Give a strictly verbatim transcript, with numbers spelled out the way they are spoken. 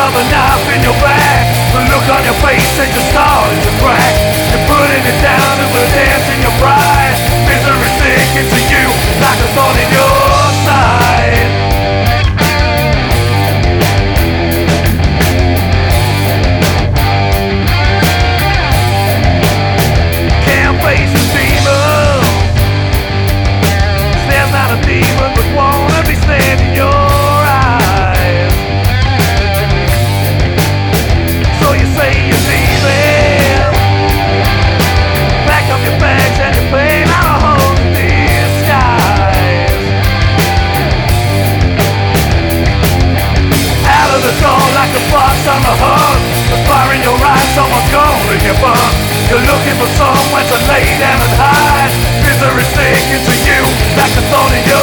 of a knife in your back. The look on your face and you're starting to crack. You're putting it down and we're dancing your pride. Misery sinking to you like a thorn in your side. Can't face the demon. There's not a demon but wanna be standing your eyes. So you say you're leaving. Pack up your bags and you're playing out a hole in disguise. Out of the door like a fox on the hunt. The fire in your eyes, someone's gonna get burned. You're looking for somewhere to lay down and hide. Misery sinking to you like a thorn in your